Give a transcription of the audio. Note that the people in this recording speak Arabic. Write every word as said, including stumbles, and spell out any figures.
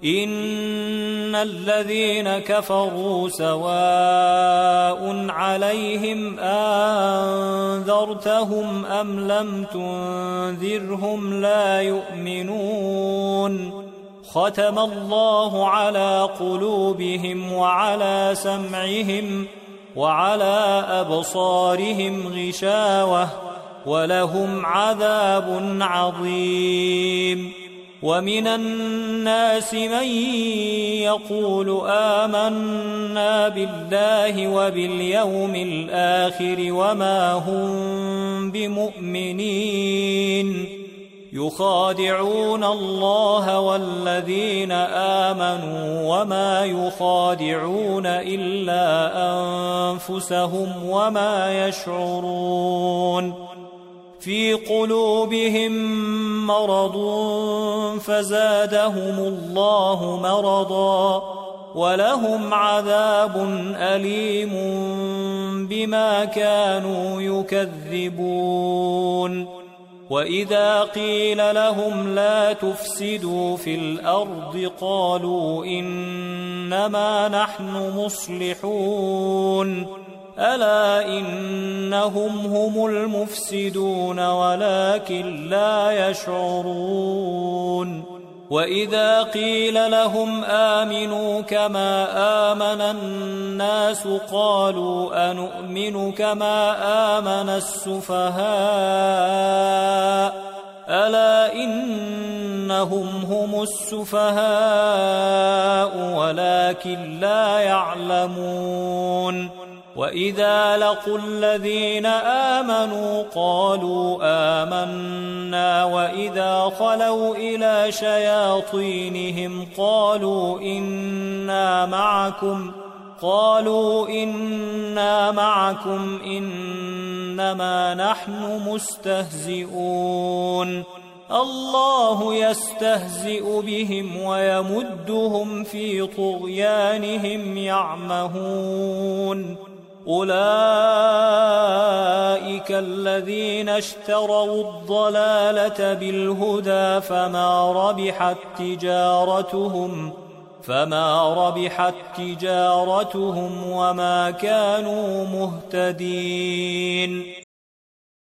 إن الذين كفروا سواء عليهم أنذرتهم أم لم تنذرهم لا يؤمنون ختم الله على قلوبهم وعلى سمعهم وعلى أبصارهم غشاوة ولهم عذاب عظيم ومن الناس من يقول آمنا بالله وباليوم الآخر وما هم بمؤمنين يخادعون الله والذين آمنوا وما يخادعون إلا أنفسهم وما يشعرون في قلوبهم مرض فزادهم الله مرضا ولهم عذاب أليم بما كانوا يكذبون وإذا قيل لهم لا تفسدوا في الأرض قالوا إنما نحن مصلحون ألا إنهم هم المفسدون ولكن لا يشعرون وإذا قيل لهم آمنوا كما آمن الناس قالوا أنؤمن كما آمن السفهاء ألا إنهم هم السفهاء ولكن لا يعلمون وإذا لقوا الذين آمنوا قالوا آمنا وإذا خلوا إلى شياطينهم قالوا إنا معكم قالوا إنا معكم إنما نحن مستهزئون الله يستهزئ بهم ويمدهم في طغيانهم يعمهون أولئك الذين اشتروا الضلالة بالهدى فما ربحت تجارتهم فما ربحت تجارتهم وما كانوا مهتدين